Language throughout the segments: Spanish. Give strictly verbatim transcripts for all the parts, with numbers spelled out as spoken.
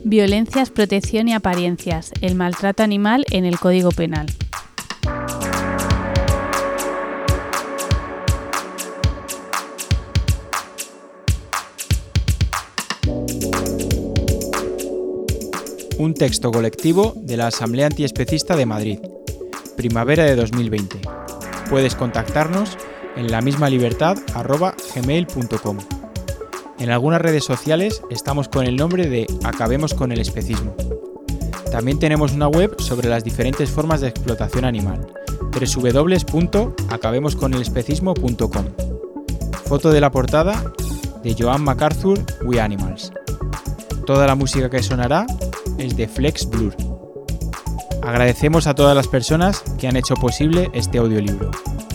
Violencias, protección y apariencias. El maltrato animal en el Código Penal. Un texto colectivo de la Asamblea Antiespecista de Madrid, primavera de dos mil veinte. Puedes contactarnos en la misma libertad arroba gmail punto com. En algunas redes sociales estamos con el nombre de Acabemos con el Especismo. También tenemos una web sobre las diferentes formas de explotación animal, doble u doble u doble u punto acabemos con el especismo punto com. Foto de la portada de Joan MacArthur, We Animals. Toda la música que sonará es de Flex Blur. Agradecemos a todas las personas que han hecho posible este audiolibro.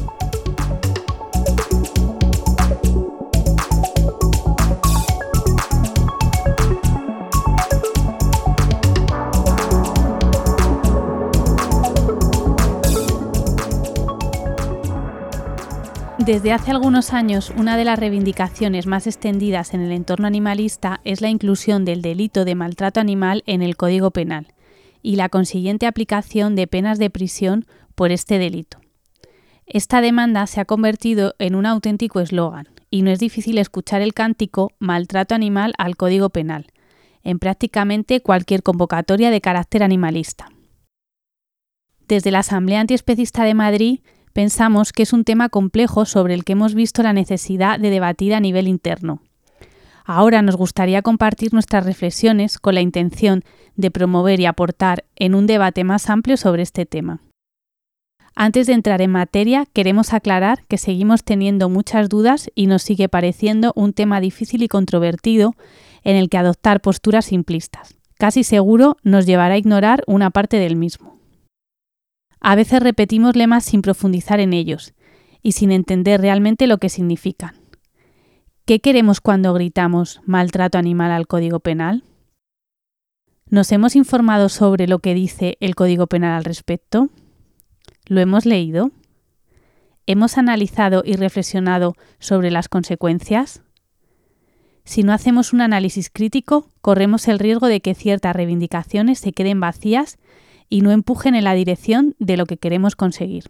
Desde hace algunos años, una de las reivindicaciones más extendidas en el entorno animalista es la inclusión del delito de maltrato animal en el Código Penal y la consiguiente aplicación de penas de prisión por este delito. Esta demanda se ha convertido en un auténtico eslogan y no es difícil escuchar el cántico «Maltrato animal al Código Penal» en prácticamente cualquier convocatoria de carácter animalista. Desde la Asamblea Antiespecista de Madrid pensamos que es un tema complejo sobre el que hemos visto la necesidad de debatir a nivel interno. Ahora nos gustaría compartir nuestras reflexiones con la intención de promover y aportar en un debate más amplio sobre este tema. Antes de entrar en materia, queremos aclarar que seguimos teniendo muchas dudas y nos sigue pareciendo un tema difícil y controvertido en el que adoptar posturas simplistas. Casi seguro nos llevará a ignorar una parte del mismo. A veces repetimos lemas sin profundizar en ellos y sin entender realmente lo que significan. ¿Qué queremos cuando gritamos maltrato animal al Código Penal? ¿Nos hemos informado sobre lo que dice el Código Penal al respecto? ¿Lo hemos leído? ¿Hemos analizado y reflexionado sobre las consecuencias? Si no hacemos un análisis crítico, corremos el riesgo de que ciertas reivindicaciones se queden vacías y no empujen en la dirección de lo que queremos conseguir.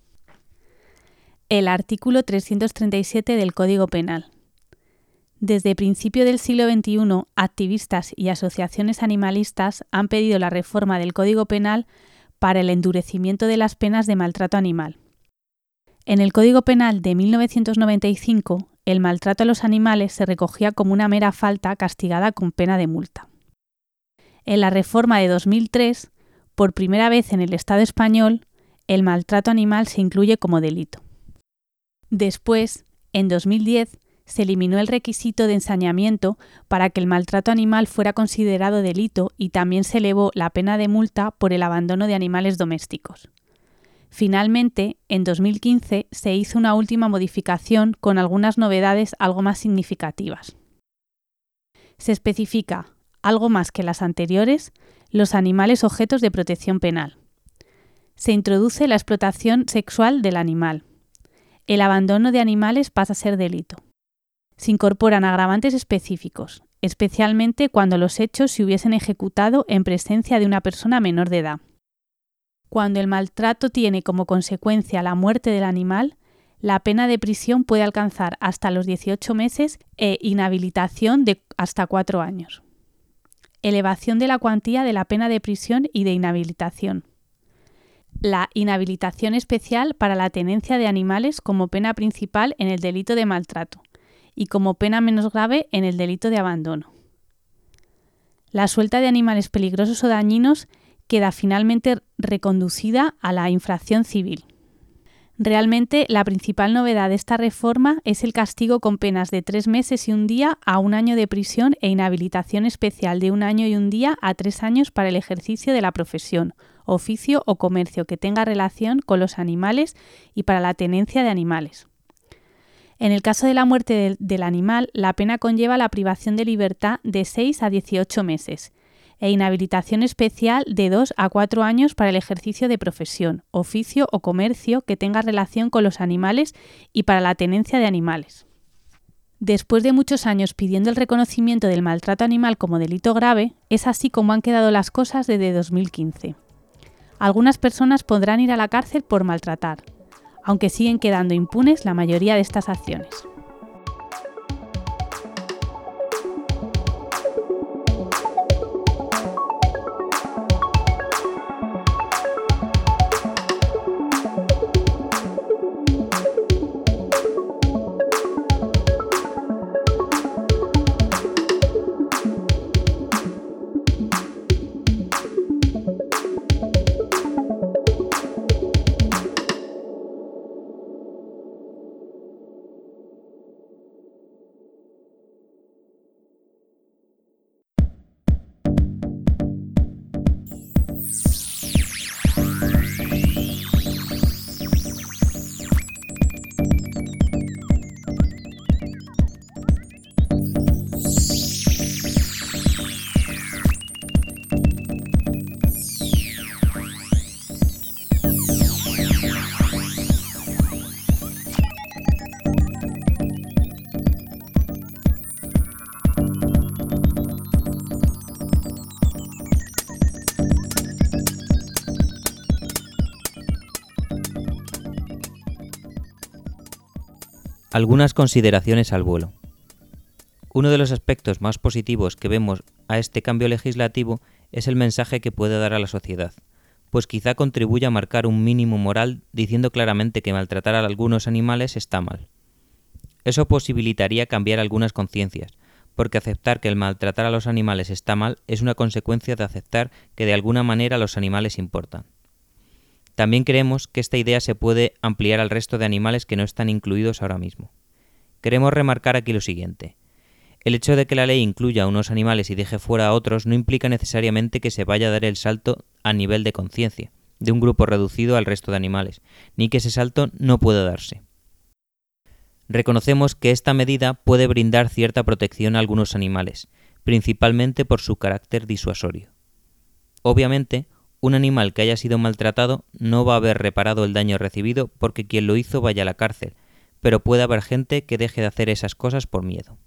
El artículo trescientos treinta y siete del Código Penal. Desde principio del siglo veintiuno, activistas y asociaciones animalistas han pedido la reforma del Código Penal para el endurecimiento de las penas de maltrato animal. En el Código Penal de mil novecientos noventa y cinco, el maltrato a los animales se recogía como una mera falta castigada con pena de multa. En la reforma de dos mil tres, por primera vez en el Estado español, el maltrato animal se incluye como delito. Después, en dos mil diez, se eliminó el requisito de ensañamiento para que el maltrato animal fuera considerado delito y también se elevó la pena de multa por el abandono de animales domésticos. Finalmente, en dos mil quince, se hizo una última modificación con algunas novedades algo más significativas. Se especifica, algo más que las anteriores, los animales objetos de protección penal. Se introduce la explotación sexual del animal. El abandono de animales pasa a ser delito. Se incorporan agravantes específicos, especialmente cuando los hechos se hubiesen ejecutado en presencia de una persona menor de edad. Cuando el maltrato tiene como consecuencia la muerte del animal, la pena de prisión puede alcanzar hasta los dieciocho meses e inhabilitación de hasta cuatro años. Elevación de la cuantía de la pena de prisión y de inhabilitación. La inhabilitación especial para la tenencia de animales como pena principal en el delito de maltrato y como pena menos grave en el delito de abandono. La suelta de animales peligrosos o dañinos queda finalmente reconducida a la infracción civil. Realmente, la principal novedad de esta reforma es el castigo con penas de tres meses y un día a un año de prisión e inhabilitación especial de un año y un día a tres años para el ejercicio de la profesión, oficio o comercio que tenga relación con los animales y para la tenencia de animales. En el caso de la muerte del, del animal, la pena conlleva la privación de libertad de seis a dieciocho meses e inhabilitación especial de dos a cuatro años para el ejercicio de profesión, oficio o comercio que tenga relación con los animales y para la tenencia de animales. Después de muchos años pidiendo el reconocimiento del maltrato animal como delito grave, es así como han quedado las cosas desde dos mil quince. Algunas personas podrán ir a la cárcel por maltratar, aunque siguen quedando impunes la mayoría de estas acciones. Algunas consideraciones al vuelo. Uno de los aspectos más positivos que vemos a este cambio legislativo es el mensaje que puede dar a la sociedad, pues quizá contribuya a marcar un mínimo moral diciendo claramente que maltratar a algunos animales está mal. Eso posibilitaría cambiar algunas conciencias, porque aceptar que el maltratar a los animales está mal es una consecuencia de aceptar que de alguna manera los animales importan. También creemos que esta idea se puede ampliar al resto de animales que no están incluidos ahora mismo. Queremos remarcar aquí lo siguiente. El hecho de que la ley incluya a unos animales y deje fuera a otros no implica necesariamente que se vaya a dar el salto a nivel de conciencia, de un grupo reducido al resto de animales, ni que ese salto no pueda darse. Reconocemos que esta medida puede brindar cierta protección a algunos animales, principalmente por su carácter disuasorio. Obviamente, un animal que haya sido maltratado no va a haber reparado el daño recibido porque quien lo hizo vaya a la cárcel, pero puede haber gente que deje de hacer esas cosas por miedo.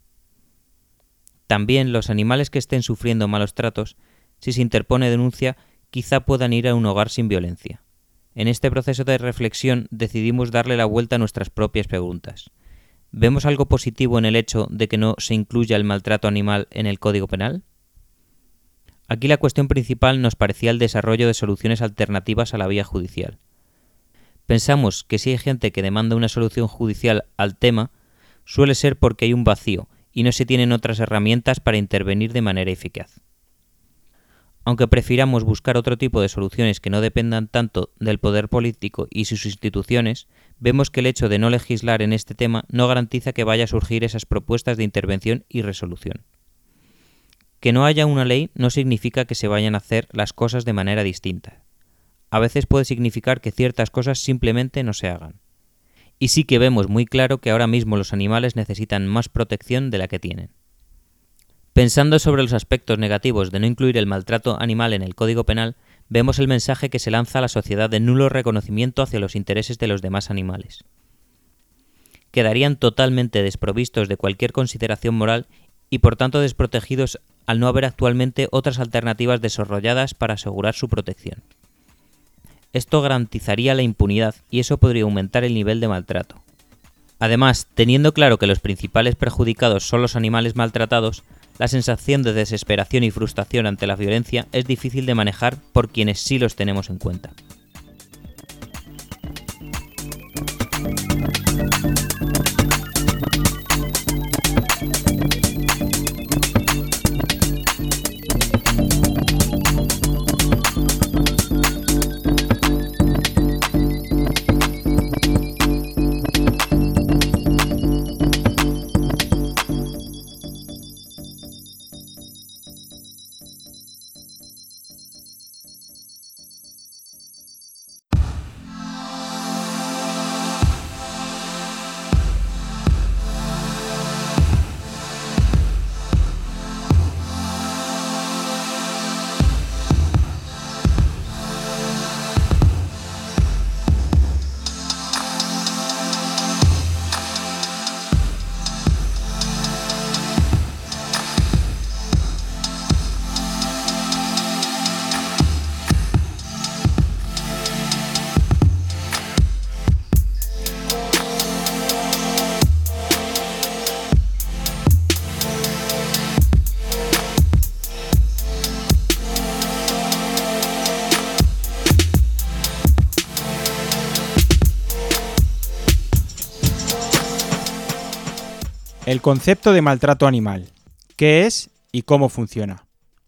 También los animales que estén sufriendo malos tratos, si se interpone denuncia, quizá puedan ir a un hogar sin violencia. En este proceso de reflexión decidimos darle la vuelta a nuestras propias preguntas. ¿Vemos algo positivo en el hecho de que no se incluya el maltrato animal en el Código Penal? Aquí la cuestión principal nos parecía el desarrollo de soluciones alternativas a la vía judicial. Pensamos que si hay gente que demanda una solución judicial al tema, suele ser porque hay un vacío y no se tienen otras herramientas para intervenir de manera eficaz. Aunque prefiramos buscar otro tipo de soluciones que no dependan tanto del poder político y sus instituciones, vemos que el hecho de no legislar en este tema no garantiza que vaya a surgir esas propuestas de intervención y resolución. Que no haya una ley no significa que se vayan a hacer las cosas de manera distinta. A veces puede significar que ciertas cosas simplemente no se hagan. Y sí que vemos muy claro que ahora mismo los animales necesitan más protección de la que tienen. Pensando sobre los aspectos negativos de no incluir el maltrato animal en el Código Penal, vemos el mensaje que se lanza a la sociedad de nulo reconocimiento hacia los intereses de los demás animales. Quedarían totalmente desprovistos de cualquier consideración moral y por tanto desprotegidos al no haber actualmente otras alternativas desarrolladas para asegurar su protección. Esto garantizaría la impunidad y eso podría aumentar el nivel de maltrato. Además, teniendo claro que los principales perjudicados son los animales maltratados, la sensación de desesperación y frustración ante la violencia es difícil de manejar por quienes sí los tenemos en cuenta. El concepto de maltrato animal. ¿Qué es y cómo funciona?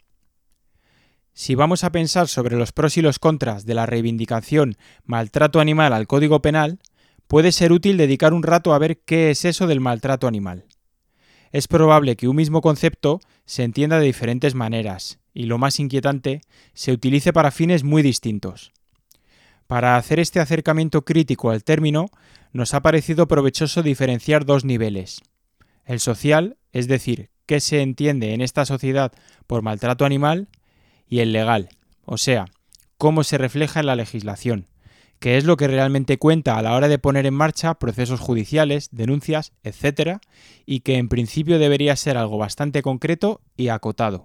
Si vamos a pensar sobre los pros y los contras de la reivindicación maltrato animal al Código Penal, puede ser útil dedicar un rato a ver qué es eso del maltrato animal. Es probable que un mismo concepto se entienda de diferentes maneras y, lo más inquietante, se utilice para fines muy distintos. Para hacer este acercamiento crítico al término, nos ha parecido provechoso diferenciar dos niveles. El social, es decir, qué se entiende en esta sociedad por maltrato animal, y el legal, o sea, cómo se refleja en la legislación, que es lo que realmente cuenta a la hora de poner en marcha procesos judiciales, denuncias, etcétera, y que en principio debería ser algo bastante concreto y acotado.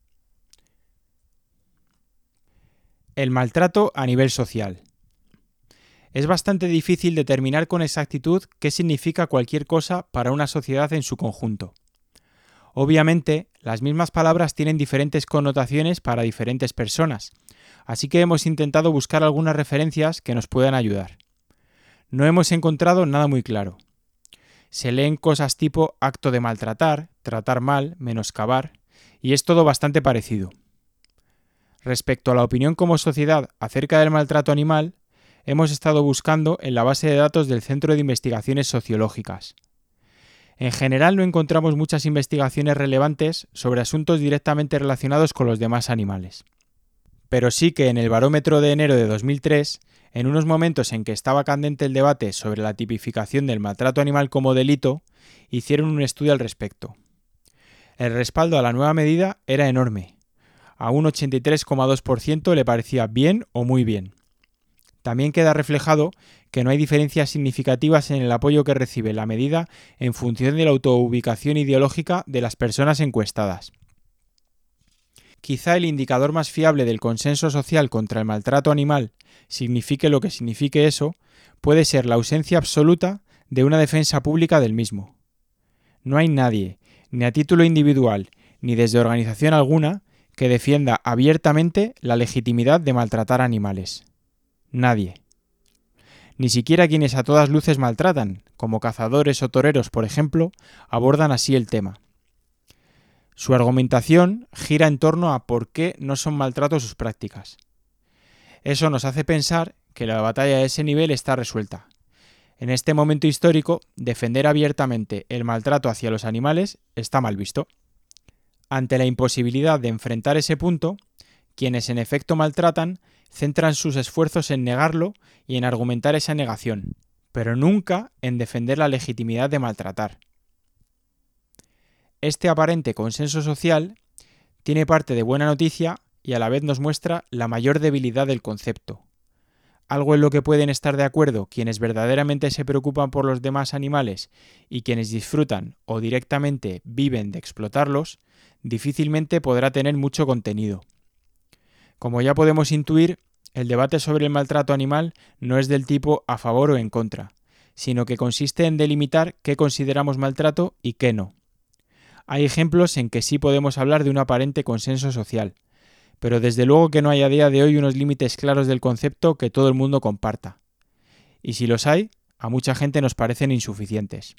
El maltrato a nivel social. Es bastante difícil determinar con exactitud qué significa cualquier cosa para una sociedad en su conjunto. Obviamente, las mismas palabras tienen diferentes connotaciones para diferentes personas, así que hemos intentado buscar algunas referencias que nos puedan ayudar. No hemos encontrado nada muy claro. Se leen cosas tipo acto de maltratar, tratar mal, menoscabar, y es todo bastante parecido. Respecto a la opinión como sociedad acerca del maltrato animal, hemos estado buscando en la base de datos del Centro de Investigaciones Sociológicas. En general no encontramos muchas investigaciones relevantes sobre asuntos directamente relacionados con los demás animales. Pero sí que en el barómetro de enero de dos mil tres, en unos momentos en que estaba candente el debate sobre la tipificación del maltrato animal como delito, hicieron un estudio al respecto. El respaldo a la nueva medida era enorme. A un ochenta y tres coma dos por ciento le parecía bien o muy bien. También queda reflejado que no hay diferencias significativas en el apoyo que recibe la medida en función de la autoubicación ideológica de las personas encuestadas. Quizá el indicador más fiable del consenso social contra el maltrato animal, signifique lo que signifique eso, puede ser la ausencia absoluta de una defensa pública del mismo. No hay nadie, ni a título individual, ni desde organización alguna, que defienda abiertamente la legitimidad de maltratar animales. Nadie. Ni siquiera quienes a todas luces maltratan, como cazadores o toreros, por ejemplo, abordan así el tema. Su argumentación gira en torno a por qué no son maltrato sus prácticas. Eso nos hace pensar que la batalla a ese nivel está resuelta. En este momento histórico, defender abiertamente el maltrato hacia los animales está mal visto. Ante la imposibilidad de enfrentar ese punto, quienes en efecto maltratan centran sus esfuerzos en negarlo y en argumentar esa negación, pero nunca en defender la legitimidad de maltratar. Este aparente consenso social tiene parte de buena noticia y a la vez nos muestra la mayor debilidad del concepto. Algo en lo que pueden estar de acuerdo quienes verdaderamente se preocupan por los demás animales y quienes disfrutan o directamente viven de explotarlos, difícilmente podrá tener mucho contenido. Como ya podemos intuir, el debate sobre el maltrato animal no es del tipo a favor o en contra, sino que consiste en delimitar qué consideramos maltrato y qué no. Hay ejemplos en que sí podemos hablar de un aparente consenso social, pero desde luego que no hay a día de hoy unos límites claros del concepto que todo el mundo comparta. Y si los hay, a mucha gente nos parecen insuficientes.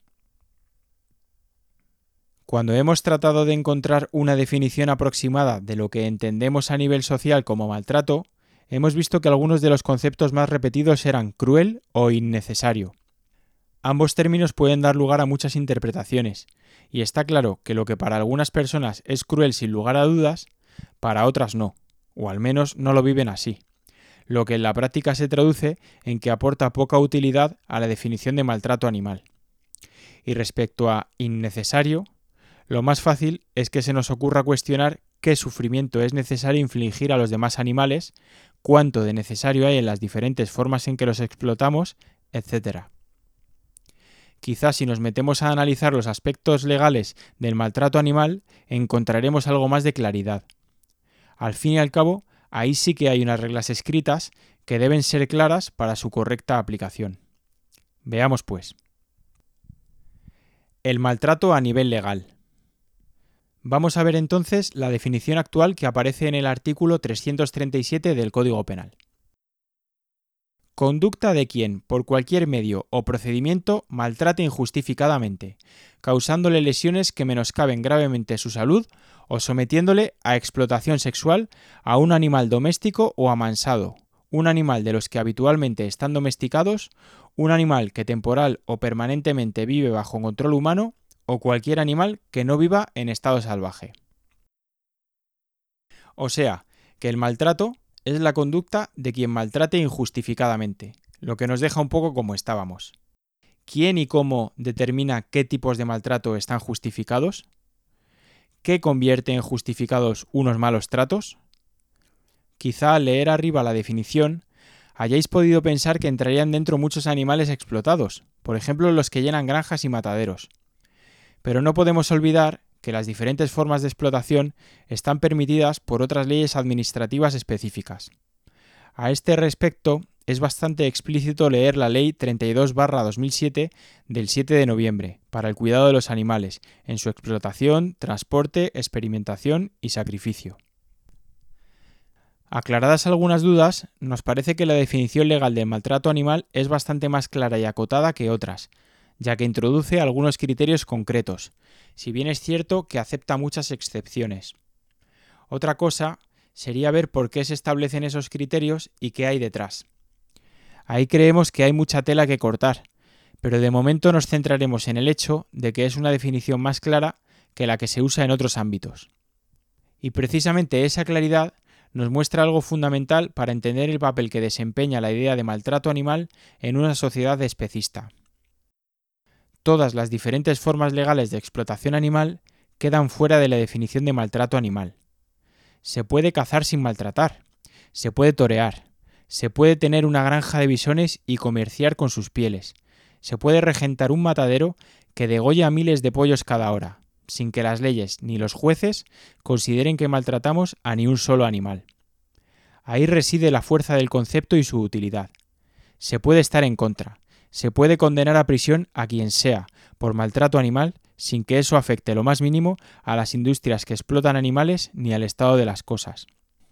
Cuando hemos tratado de encontrar una definición aproximada de lo que entendemos a nivel social como maltrato, hemos visto que algunos de los conceptos más repetidos eran cruel o innecesario. Ambos términos pueden dar lugar a muchas interpretaciones, y está claro que lo que para algunas personas es cruel sin lugar a dudas, para otras no, o al menos no lo viven así, lo que en la práctica se traduce en que aporta poca utilidad a la definición de maltrato animal. Y respecto a innecesario, lo más fácil es que se nos ocurra cuestionar qué sufrimiento es necesario infligir a los demás animales, cuánto de necesario hay en las diferentes formas en que los explotamos, etcétera. Quizás si nos metemos a analizar los aspectos legales del maltrato animal, encontraremos algo más de claridad. Al fin y al cabo, ahí sí que hay unas reglas escritas que deben ser claras para su correcta aplicación. Veamos pues. El maltrato a nivel legal. Vamos a ver entonces la definición actual que aparece en el artículo trescientos treinta y siete del Código Penal. Conducta de quien, por cualquier medio o procedimiento, maltrate injustificadamente, causándole lesiones que menoscaben gravemente su salud o sometiéndole a explotación sexual a un animal doméstico o amansado, un animal de los que habitualmente están domesticados, un animal que temporal o permanentemente vive bajo control humano o cualquier animal que no viva en estado salvaje. O sea, que el maltrato es la conducta de quien maltrate injustificadamente, lo que nos deja un poco como estábamos. ¿Quién y cómo determina qué tipos de maltrato están justificados? ¿Qué convierte en justificados unos malos tratos? Quizá al leer arriba la definición hayáis podido pensar que entrarían dentro muchos animales explotados, por ejemplo los que llenan granjas y mataderos. Pero no podemos olvidar que las diferentes formas de explotación están permitidas por otras leyes administrativas específicas. A este respecto, es bastante explícito leer la Ley treinta y dos barra dos mil siete del siete de noviembre para el cuidado de los animales en su explotación, transporte, experimentación y sacrificio. Aclaradas algunas dudas, nos parece que la definición legal del maltrato animal es bastante más clara y acotada que otras, ya que introduce algunos criterios concretos, si bien es cierto que acepta muchas excepciones. Otra cosa sería ver por qué se establecen esos criterios y qué hay detrás. Ahí creemos que hay mucha tela que cortar, pero de momento nos centraremos en el hecho de que es una definición más clara que la que se usa en otros ámbitos. Y precisamente esa claridad nos muestra algo fundamental para entender el papel que desempeña la idea de maltrato animal en una sociedad especista. Todas las diferentes formas legales de explotación animal quedan fuera de la definición de maltrato animal. Se puede cazar sin maltratar, se puede torear, se puede tener una granja de bisones y comerciar con sus pieles, se puede regentar un matadero que degolla a miles de pollos cada hora, sin que las leyes ni los jueces consideren que maltratamos a ni un solo animal. Ahí reside la fuerza del concepto y su utilidad. Se puede estar en contra. Se puede condenar a prisión a quien sea por maltrato animal sin que eso afecte lo más mínimo a las industrias que explotan animales ni al estado de las cosas.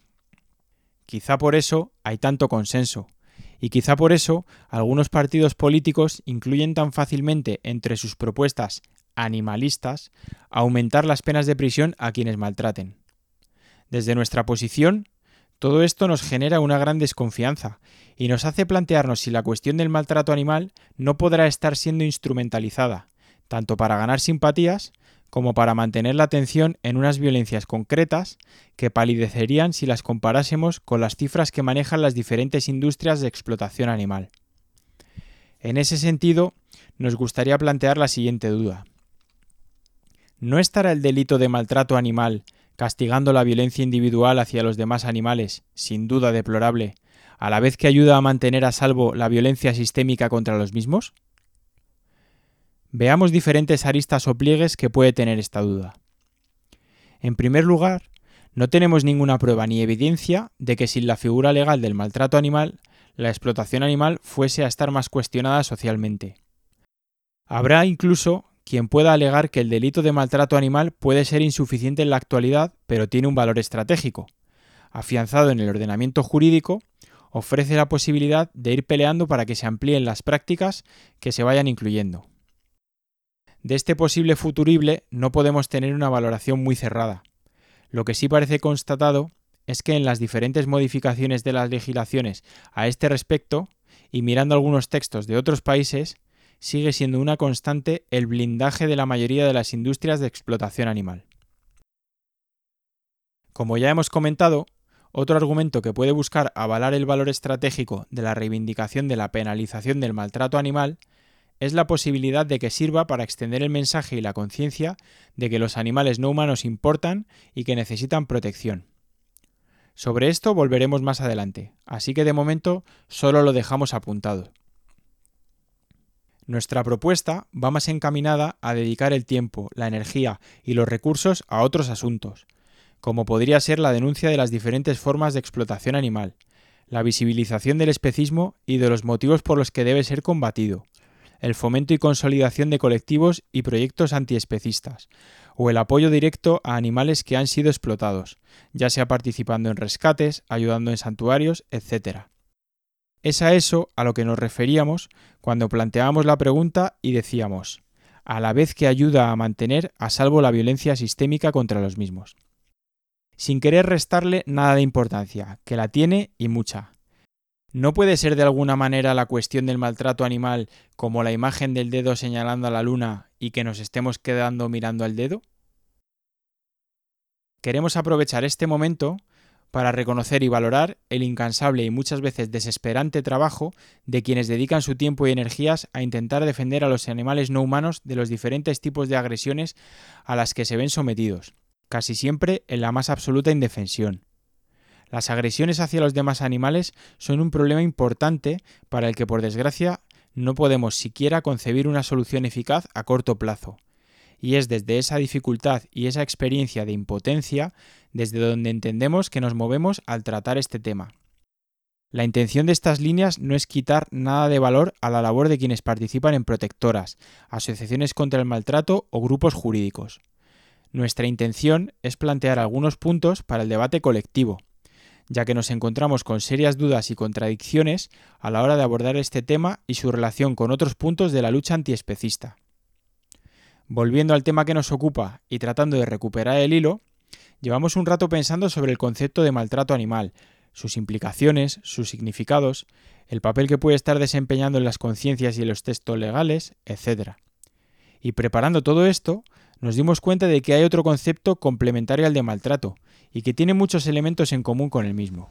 Quizá por eso hay tanto consenso, y quizá por eso algunos partidos políticos incluyen tan fácilmente entre sus propuestas animalistas aumentar las penas de prisión a quienes maltraten. Desde nuestra posición, todo esto nos genera una gran desconfianza y nos hace plantearnos si la cuestión del maltrato animal no podrá estar siendo instrumentalizada, tanto para ganar simpatías como para mantener la atención en unas violencias concretas que palidecerían si las comparásemos con las cifras que manejan las diferentes industrias de explotación animal. En ese sentido, nos gustaría plantear la siguiente duda. ¿No estará el delito de maltrato animal castigando la violencia individual hacia los demás animales, sin duda deplorable, a la vez que ayuda a mantener a salvo la violencia sistémica contra los mismos? Veamos diferentes aristas o pliegues que puede tener esta duda. En primer lugar, no tenemos ninguna prueba ni evidencia de que sin la figura legal del maltrato animal, la explotación animal fuese a estar más cuestionada socialmente. Habrá incluso quien pueda alegar que el delito de maltrato animal puede ser insuficiente en la actualidad, pero tiene un valor estratégico. Afianzado en el ordenamiento jurídico, ofrece la posibilidad de ir peleando para que se amplíen las prácticas que se vayan incluyendo. De este posible futurible no podemos tener una valoración muy cerrada. Lo que sí parece constatado es que en las diferentes modificaciones de las legislaciones a este respecto, y mirando algunos textos de otros países, sigue siendo una constante el blindaje de la mayoría de las industrias de explotación animal. Como ya hemos comentado, otro argumento que puede buscar avalar el valor estratégico de la reivindicación de la penalización del maltrato animal es la posibilidad de que sirva para extender el mensaje y la conciencia de que los animales no humanos importan y que necesitan protección. Sobre esto volveremos más adelante, así que de momento solo lo dejamos apuntado. Nuestra propuesta va más encaminada a dedicar el tiempo, la energía y los recursos a otros asuntos, como podría ser la denuncia de las diferentes formas de explotación animal, la visibilización del especismo y de los motivos por los que debe ser combatido, el fomento y consolidación de colectivos y proyectos antiespecistas, o el apoyo directo a animales que han sido explotados, ya sea participando en rescates, ayudando en santuarios, etcétera. Es a eso a lo que nos referíamos cuando planteábamos la pregunta y decíamos, a la vez que ayuda a mantener a salvo la violencia sistémica contra los mismos. Sin querer restarle nada de importancia, que la tiene y mucha. ¿No puede ser de alguna manera la cuestión del maltrato animal como la imagen del dedo señalando a la luna y que nos estemos quedando mirando al dedo? Queremos aprovechar este momento para reconocer y valorar el incansable y muchas veces desesperante trabajo de quienes dedican su tiempo y energías a intentar defender a los animales no humanos de los diferentes tipos de agresiones a las que se ven sometidos, casi siempre en la más absoluta indefensión. Las agresiones hacia los demás animales son un problema importante para el que, por desgracia, no podemos siquiera concebir una solución eficaz a corto plazo. Y es desde esa dificultad y esa experiencia de impotencia desde donde entendemos que nos movemos al tratar este tema. La intención de estas líneas no es quitar nada de valor a la labor de quienes participan en protectoras, asociaciones contra el maltrato o grupos jurídicos. Nuestra intención es plantear algunos puntos para el debate colectivo, ya que nos encontramos con serias dudas y contradicciones a la hora de abordar este tema y su relación con otros puntos de la lucha antiespecista. Volviendo al tema que nos ocupa y tratando de recuperar el hilo, llevamos un rato pensando sobre el concepto de maltrato animal, sus implicaciones, sus significados, el papel que puede estar desempeñando en las conciencias y en los textos legales, etcétera. Y preparando todo esto, nos dimos cuenta de que hay otro concepto complementario al de maltrato y que tiene muchos elementos en común con el mismo.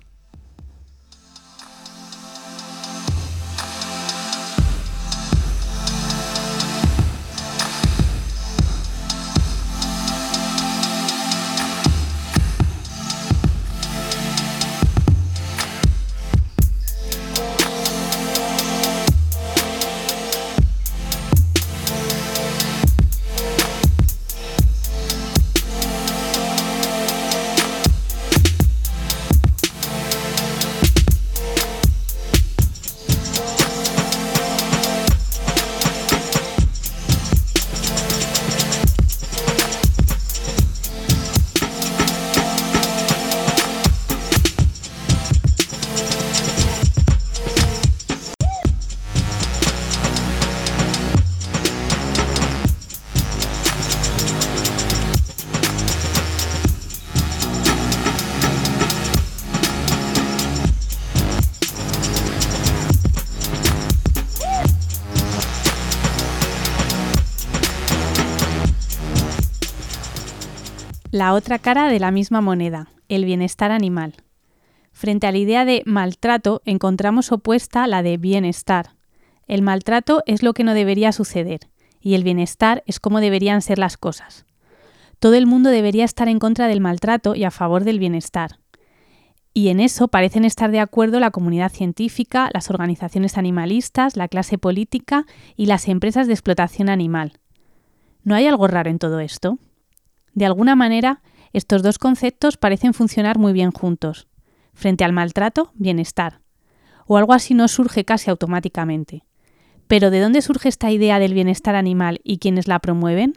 La otra cara de la misma moneda, el bienestar animal. Frente a la idea de maltrato encontramos opuesta la de bienestar. El maltrato es lo que no debería suceder y el bienestar es cómo deberían ser las cosas. Todo el mundo debería estar en contra del maltrato y a favor del bienestar. Y en eso parecen estar de acuerdo la comunidad científica, las organizaciones animalistas, la clase política y las empresas de explotación animal. ¿No hay algo raro en todo esto? De alguna manera, estos dos conceptos parecen funcionar muy bien juntos. Frente al maltrato, bienestar. O algo así nos surge casi automáticamente. ¿Pero de dónde surge esta idea del bienestar animal y quiénes la promueven?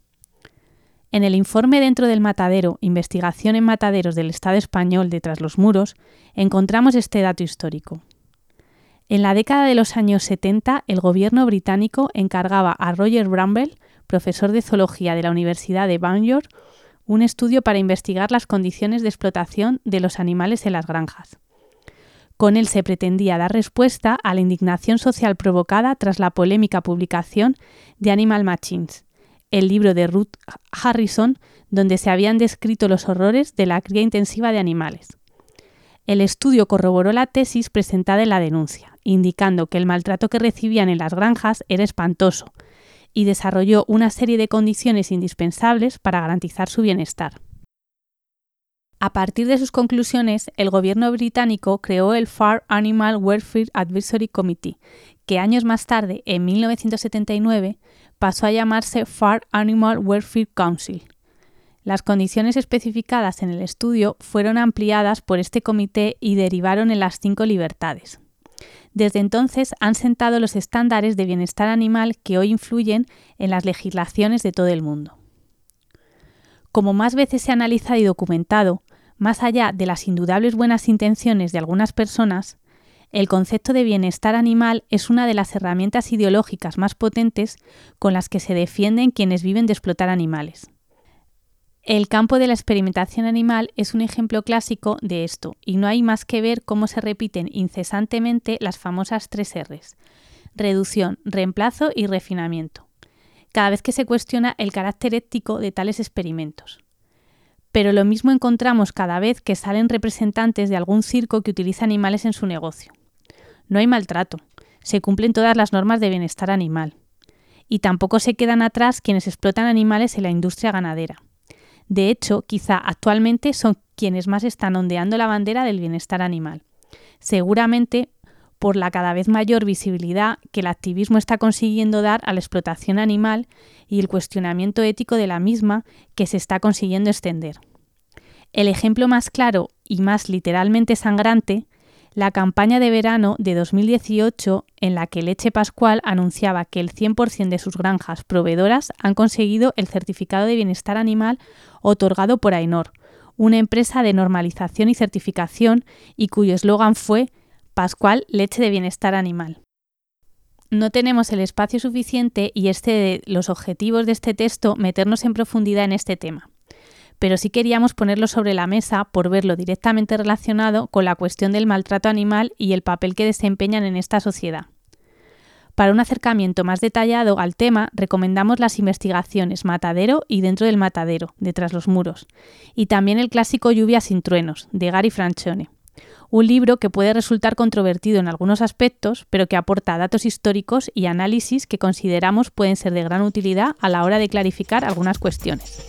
En el informe Dentro del matadero, investigación en mataderos del Estado español de Tras los muros, encontramos este dato histórico. En la década de los años setenta, el gobierno británico encargaba a Roger Bramble, profesor de zoología de la Universidad de Bangor, un estudio para investigar las condiciones de explotación de los animales en las granjas. Con él se pretendía dar respuesta a la indignación social provocada tras la polémica publicación de Animal Machines, el libro de Ruth Harrison, donde se habían descrito los horrores de la cría intensiva de animales. El estudio corroboró la tesis presentada en la denuncia, indicando que el maltrato que recibían en las granjas era espantoso, y desarrolló una serie de condiciones indispensables para garantizar su bienestar. A partir de sus conclusiones, el gobierno británico creó el Farm Animal Welfare Advisory Committee, que años más tarde, en mil novecientos setenta y nueve, pasó a llamarse Farm Animal Welfare Council. Las condiciones especificadas en el estudio fueron ampliadas por este comité y derivaron en las cinco libertades. Desde entonces han sentado los estándares de bienestar animal que hoy influyen en las legislaciones de todo el mundo. Como más veces se ha analizado y documentado, más allá de las indudables buenas intenciones de algunas personas, El concepto de bienestar animal es una de las herramientas ideológicas más potentes con las que se defienden quienes viven de explotar animales. El campo de la experimentación animal es un ejemplo clásico de esto, y no hay más que ver cómo se repiten incesantemente las famosas tres erres: reducción, reemplazo y refinamiento, cada vez que se cuestiona el carácter ético de tales experimentos. Pero lo mismo encontramos cada vez que salen representantes de algún circo que utiliza animales en su negocio. No hay maltrato, se cumplen todas las normas de bienestar animal. Y tampoco se quedan atrás quienes explotan animales en la industria ganadera. De hecho, quizá actualmente son quienes más están ondeando la bandera del bienestar animal. Seguramente por la cada vez mayor visibilidad que el activismo está consiguiendo dar a la explotación animal y el cuestionamiento ético de la misma que se está consiguiendo extender. El ejemplo más claro y más literalmente sangrante, la campaña de verano de dos mil dieciocho en la que Leche Pascual anunciaba que el cien por ciento de sus granjas proveedoras han conseguido el certificado de bienestar animal otorgado por AENOR, una empresa de normalización y certificación y cuyo eslogan fue Pascual, leche de bienestar animal. No tenemos el espacio suficiente y este de los objetivos de este texto meternos en profundidad en este tema. Pero sí queríamos ponerlo sobre la mesa por verlo directamente relacionado con la cuestión del maltrato animal y el papel que desempeñan en esta sociedad. Para un acercamiento más detallado al tema, recomendamos las investigaciones Matadero y Dentro del matadero, de Tras los muros, y también el clásico Lluvia sin truenos, de Gary Francione, un libro que puede resultar controvertido en algunos aspectos, pero que aporta datos históricos y análisis que consideramos pueden ser de gran utilidad a la hora de clarificar algunas cuestiones.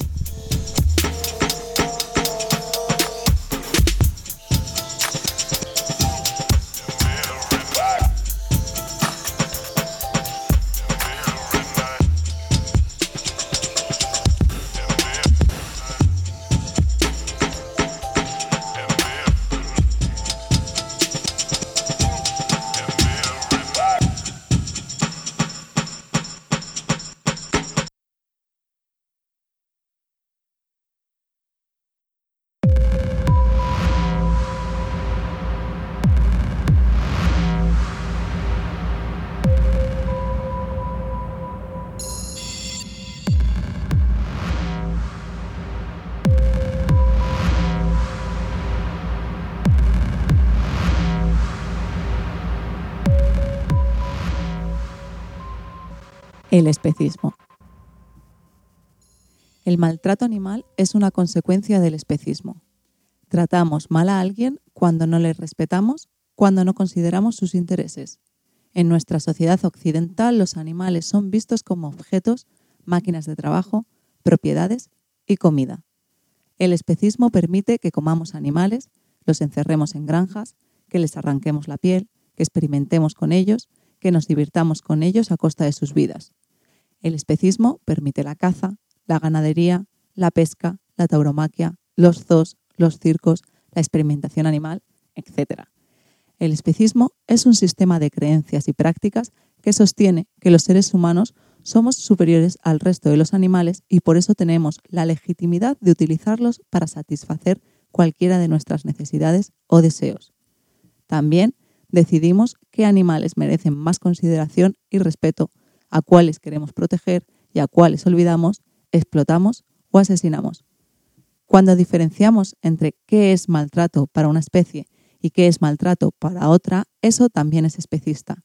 El especismo. El maltrato animal es una consecuencia del especismo. Tratamos mal a alguien cuando no le respetamos, cuando no consideramos sus intereses. En nuestra sociedad occidental, los animales son vistos como objetos, máquinas de trabajo, propiedades y comida. El especismo permite que comamos animales, los encerremos en granjas, que les arranquemos la piel, que experimentemos con ellos, que nos divirtamos con ellos a costa de sus vidas. El especismo permite la caza, la ganadería, la pesca, la tauromaquia, los zoos, los circos, la experimentación animal, etcétera. El especismo es un sistema de creencias y prácticas que sostiene que los seres humanos somos superiores al resto de los animales y por eso tenemos la legitimidad de utilizarlos para satisfacer cualquiera de nuestras necesidades o deseos. También decidimos qué animales merecen más consideración y respeto, a cuáles queremos proteger y a cuáles olvidamos, explotamos o asesinamos. Cuando diferenciamos entre qué es maltrato para una especie y qué es maltrato para otra, eso también es especista.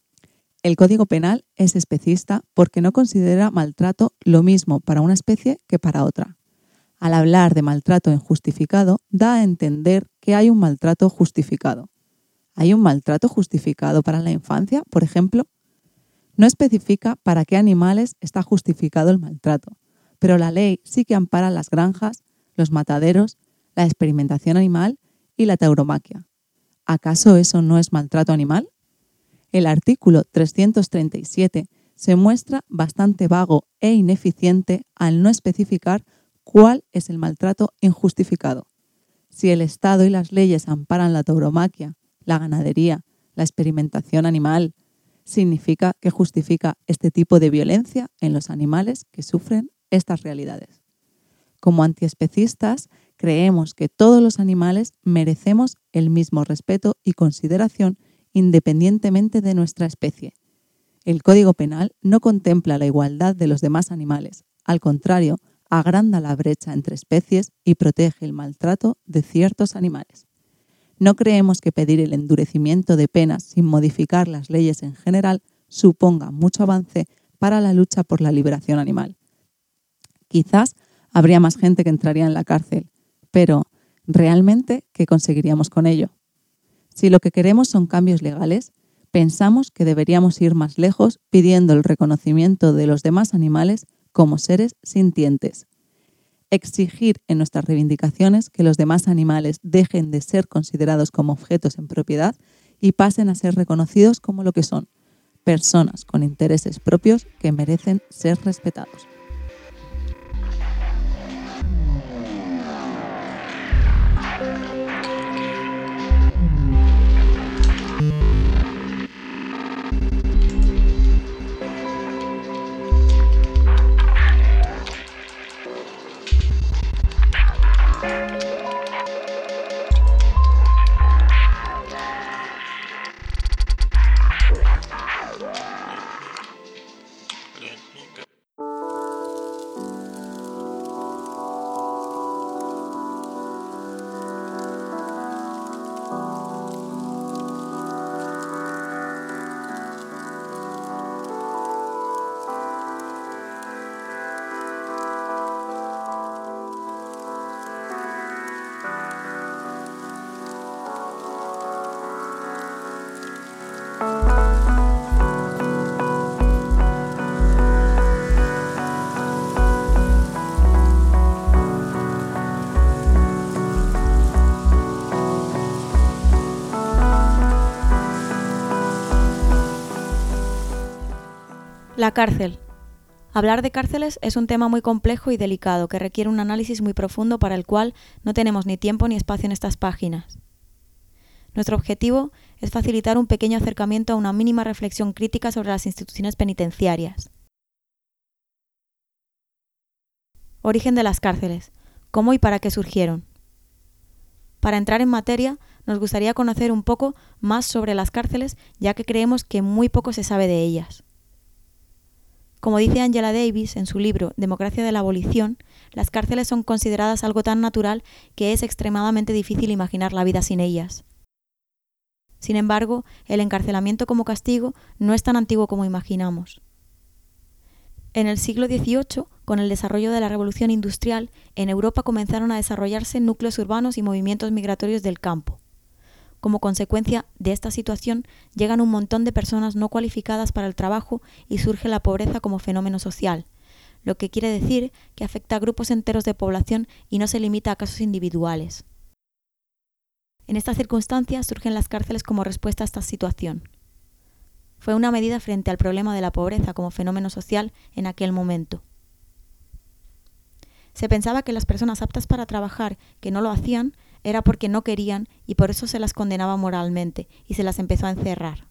El Código Penal es especista porque no considera maltrato lo mismo para una especie que para otra. Al hablar de maltrato injustificado, da a entender que hay un maltrato justificado. ¿Hay un maltrato justificado para la infancia, por ejemplo? No especifica para qué animales está justificado el maltrato, pero la ley sí que ampara las granjas, los mataderos, la experimentación animal y la tauromaquia. ¿Acaso eso no es maltrato animal? El artículo trescientos treinta y siete se muestra bastante vago e ineficiente al no especificar cuál es el maltrato injustificado. Si el Estado y las leyes amparan la tauromaquia, la ganadería, la experimentación animal, significa que justifica este tipo de violencia en los animales que sufren estas realidades. Como antiespecistas, creemos que todos los animales merecemos el mismo respeto y consideración independientemente de nuestra especie. El Código Penal no contempla la igualdad de los demás animales. Al contrario, agranda la brecha entre especies y protege el maltrato de ciertos animales. No creemos que pedir el endurecimiento de penas sin modificar las leyes en general suponga mucho avance para la lucha por la liberación animal. Quizás habría más gente que entraría en la cárcel, pero ¿realmente qué conseguiríamos con ello? Si lo que queremos son cambios legales, pensamos que deberíamos ir más lejos pidiendo el reconocimiento de los demás animales como seres sintientes. Exigir en nuestras reivindicaciones que los demás animales dejen de ser considerados como objetos en propiedad y pasen a ser reconocidos como lo que son, personas con intereses propios que merecen ser respetados. La cárcel. Hablar de cárceles es un tema muy complejo y delicado que requiere un análisis muy profundo para el cual no tenemos ni tiempo ni espacio en estas páginas. Nuestro objetivo es facilitar un pequeño acercamiento a una mínima reflexión crítica sobre las instituciones penitenciarias. Origen de las cárceles. ¿Cómo y para qué surgieron? Para entrar en materia, nos gustaría conocer un poco más sobre las cárceles, ya que creemos que muy poco se sabe de ellas. Como dice Angela Davis en su libro Democracia de la Abolición, las cárceles son consideradas algo tan natural que es extremadamente difícil imaginar la vida sin ellas. Sin embargo, el encarcelamiento como castigo no es tan antiguo como imaginamos. En el siglo dieciocho, con el desarrollo de la Revolución Industrial, en Europa comenzaron a desarrollarse núcleos urbanos y movimientos migratorios del campo. Como consecuencia de esta situación, llegan un montón de personas no cualificadas para el trabajo y surge la pobreza como fenómeno social, lo que quiere decir que afecta a grupos enteros de población y no se limita a casos individuales. En estas circunstancias surgen las cárceles como respuesta a esta situación. Fue una medida frente al problema de la pobreza como fenómeno social en aquel momento. Se pensaba que las personas aptas para trabajar que no lo hacían era porque no querían y por eso se las condenaba moralmente y se las empezó a encerrar.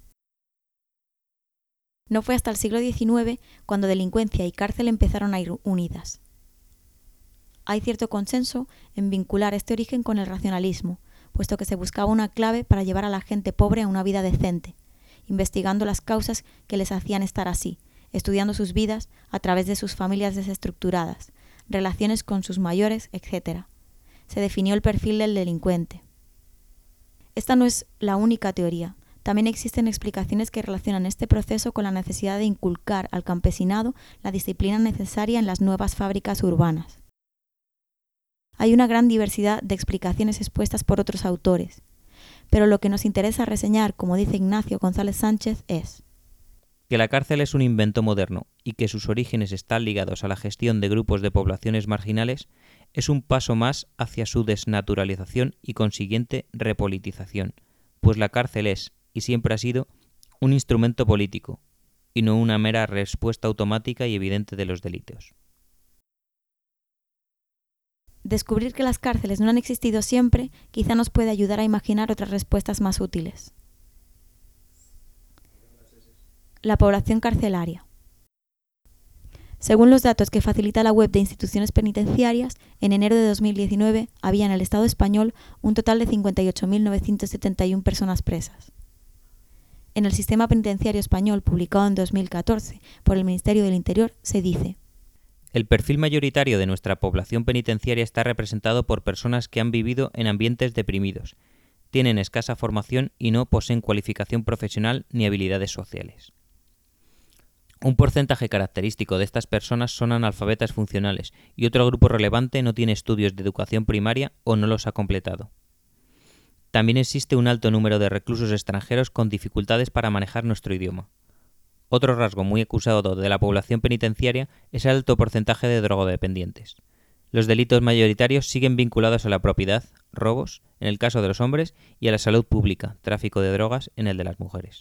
No fue hasta el siglo diecinueve cuando delincuencia y cárcel empezaron a ir unidas. Hay cierto consenso en vincular este origen con el racionalismo, puesto que se buscaba una clave para llevar a la gente pobre a una vida decente, investigando las causas que les hacían estar así, estudiando sus vidas a través de sus familias desestructuradas, relaciones con sus mayores, etcétera. Se definió el perfil del delincuente. Esta no es la única teoría. También existen explicaciones que relacionan este proceso con la necesidad de inculcar al campesinado la disciplina necesaria en las nuevas fábricas urbanas. Hay una gran diversidad de explicaciones expuestas por otros autores, pero lo que nos interesa reseñar, como dice Ignacio González Sánchez, es que la cárcel es un invento moderno y que sus orígenes están ligados a la gestión de grupos de poblaciones marginales es un paso más hacia su desnaturalización y consiguiente repolitización, pues la cárcel es, y siempre ha sido, un instrumento político, y no una mera respuesta automática y evidente de los delitos. Descubrir que las cárceles no han existido siempre quizá nos puede ayudar a imaginar otras respuestas más útiles. La población carcelaria. Según los datos que facilita la web de instituciones penitenciarias, en enero de dos mil diecinueve había en el Estado español un total de cincuenta y ocho mil novecientas setenta y una personas presas. En el Sistema Penitenciario Español, publicado en dos mil catorce por el Ministerio del Interior, se dice: el perfil mayoritario de nuestra población penitenciaria está representado por personas que han vivido en ambientes deprimidos, tienen escasa formación y no poseen cualificación profesional ni habilidades sociales. Un porcentaje característico de estas personas son analfabetas funcionales y otro grupo relevante no tiene estudios de educación primaria o no los ha completado. También existe un alto número de reclusos extranjeros con dificultades para manejar nuestro idioma. Otro rasgo muy acusado de la población penitenciaria es el alto porcentaje de drogodependientes. Los delitos mayoritarios siguen vinculados a la propiedad, robos, en el caso de los hombres, y a la salud pública, tráfico de drogas, en el de las mujeres.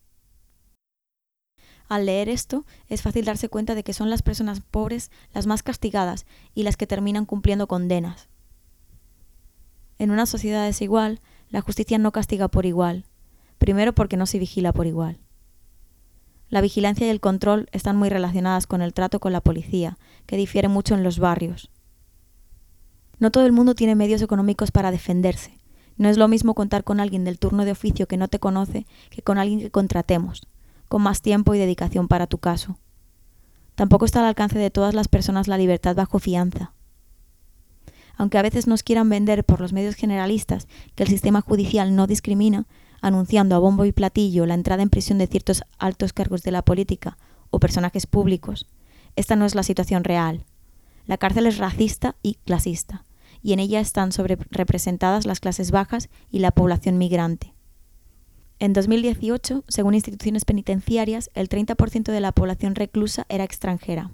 Al leer esto, es fácil darse cuenta de que son las personas pobres las más castigadas y las que terminan cumpliendo condenas. En una sociedad desigual, la justicia no castiga por igual, primero porque no se vigila por igual. La vigilancia y el control están muy relacionadas con el trato con la policía, que difiere mucho en los barrios. No todo el mundo tiene medios económicos para defenderse. No es lo mismo contar con alguien del turno de oficio que no te conoce que con alguien que contratemos, con más tiempo y dedicación para tu caso. Tampoco está al alcance de todas las personas la libertad bajo fianza. Aunque a veces nos quieran vender por los medios generalistas que el sistema judicial no discrimina, anunciando a bombo y platillo la entrada en prisión de ciertos altos cargos de la política o personajes públicos, esta no es la situación real. La cárcel es racista y clasista, y en ella están sobrerepresentadas las clases bajas y la población migrante. En dos mil dieciocho, según instituciones penitenciarias, el treinta por ciento de la población reclusa era extranjera.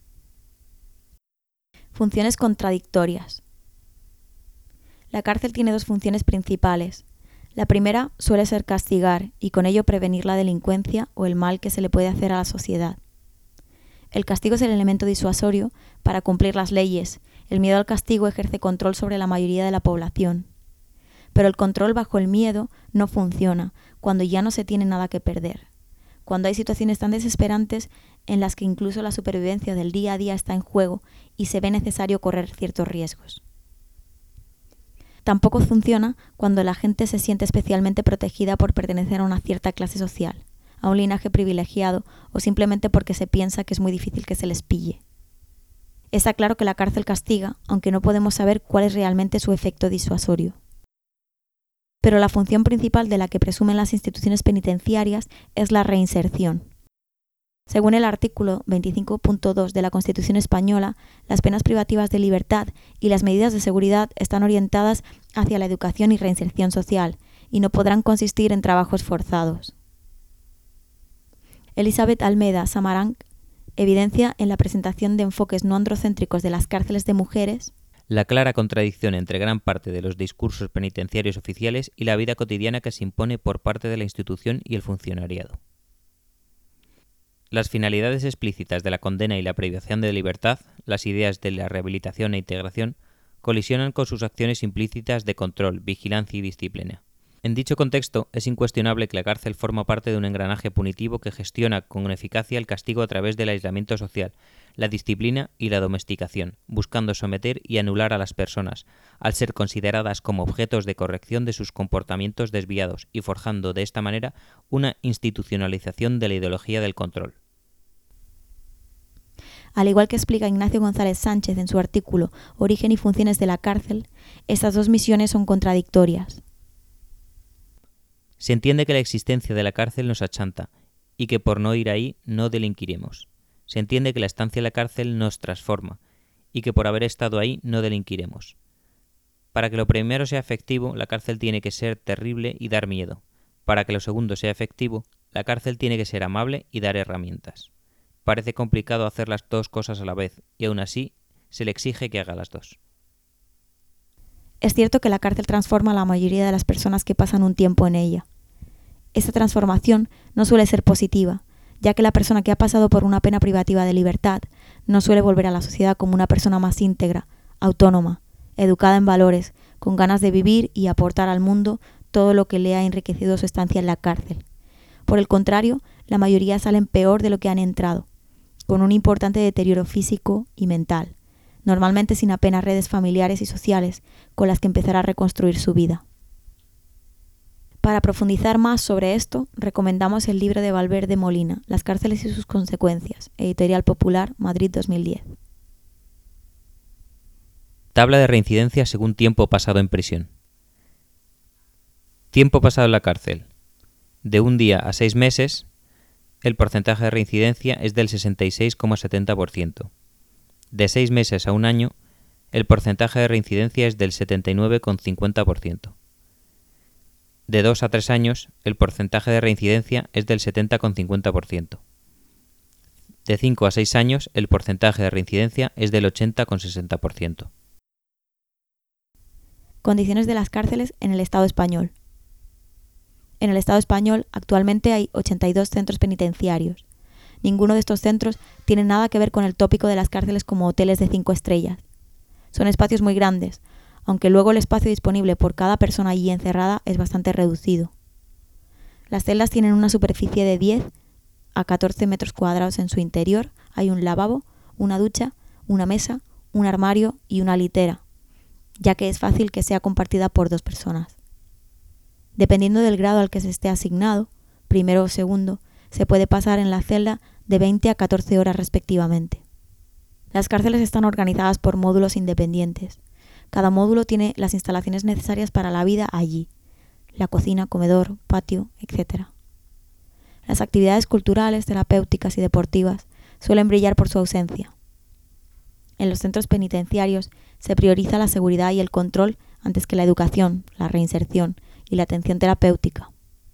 Funciones contradictorias. La cárcel tiene dos funciones principales. La primera suele ser castigar y con ello prevenir la delincuencia o el mal que se le puede hacer a la sociedad. El castigo es el elemento disuasorio para cumplir las leyes. El miedo al castigo ejerce control sobre la mayoría de la población. Pero el control bajo el miedo no funciona cuando ya no se tiene nada que perder. Cuando hay situaciones tan desesperantes en las que incluso la supervivencia del día a día está en juego y se ve necesario correr ciertos riesgos. Tampoco funciona cuando la gente se siente especialmente protegida por pertenecer a una cierta clase social, a un linaje privilegiado o simplemente porque se piensa que es muy difícil que se les pille. Está claro que la cárcel castiga, aunque no podemos saber cuál es realmente su efecto disuasorio. Pero la función principal de la que presumen las instituciones penitenciarias es la reinserción. Según el artículo veinticinco punto dos de la Constitución española, las penas privativas de libertad y las medidas de seguridad están orientadas hacia la educación y reinserción social y no podrán consistir en trabajos forzados. Elizabeth Almeda Samaranch evidencia en la presentación de enfoques no androcéntricos de las cárceles de mujeres la clara contradicción entre gran parte de los discursos penitenciarios oficiales y la vida cotidiana que se impone por parte de la institución y el funcionariado. Las finalidades explícitas de la condena y la privación de libertad, las ideas de la rehabilitación e integración, colisionan con sus acciones implícitas de control, vigilancia y disciplina. En dicho contexto, es incuestionable que la cárcel forma parte de un engranaje punitivo que gestiona con eficacia el castigo a través del aislamiento social, la disciplina y la domesticación, buscando someter y anular a las personas, al ser consideradas como objetos de corrección de sus comportamientos desviados y forjando de esta manera una institucionalización de la ideología del control. Al igual que explica Ignacio González Sánchez en su artículo Origen y funciones de la cárcel, estas dos misiones son contradictorias. Se entiende que la existencia de la cárcel nos achanta y que por no ir ahí no delinquiremos. Se entiende que la estancia en la cárcel nos transforma y que por haber estado ahí no delinquiremos. Para que lo primero sea efectivo, la cárcel tiene que ser terrible y dar miedo. Para que lo segundo sea efectivo, la cárcel tiene que ser amable y dar herramientas. Parece complicado hacer las dos cosas a la vez y aún así se le exige que haga las dos. Es cierto que la cárcel transforma a la mayoría de las personas que pasan un tiempo en ella. Esta transformación no suele ser positiva, ya que la persona que ha pasado por una pena privativa de libertad no suele volver a la sociedad como una persona más íntegra, autónoma, educada en valores, con ganas de vivir y aportar al mundo todo lo que le ha enriquecido su estancia en la cárcel. Por el contrario, la mayoría salen peor de lo que han entrado, con un importante deterioro físico y mental, normalmente sin apenas redes familiares y sociales con las que empezar a reconstruir su vida. Para profundizar más sobre esto, recomendamos el libro de Valverde Molina, Las cárceles y sus consecuencias, Editorial Popular, Madrid dos mil diez. Tabla de reincidencia según tiempo pasado en prisión. Tiempo pasado en la cárcel. De un día a seis meses, el porcentaje de reincidencia es del sesenta y seis coma setenta por ciento. De seis meses a un año, el porcentaje de reincidencia es del setenta y nueve coma cincuenta por ciento. De dos a tres años, el porcentaje de reincidencia es del setenta coma cincuenta por ciento. De cinco a seis años, el porcentaje de reincidencia es del ochenta coma sesenta por ciento. Condiciones de las cárceles en el Estado español. En el Estado español actualmente hay ochenta y dos centros penitenciarios. Ninguno de estos centros tiene nada que ver con el tópico de las cárceles como hoteles de cinco estrellas. Son espacios muy grandes, aunque luego el espacio disponible por cada persona allí encerrada es bastante reducido. Las celdas tienen una superficie de diez a catorce metros cuadrados en su interior. Hay un lavabo, una ducha, una mesa, un armario y una litera, ya que es fácil que sea compartida por dos personas. Dependiendo del grado al que se esté asignado, primero o segundo, se puede pasar en la celda de veinte a catorce horas respectivamente. Las cárceles están organizadas por módulos independientes. Cada módulo tiene las instalaciones necesarias para la vida allí: la cocina, comedor, patio, etcétera. Las actividades culturales, terapéuticas y deportivas suelen brillar por su ausencia. En los centros penitenciarios se prioriza la seguridad y el control antes que la educación, la reinserción y la atención terapéutica.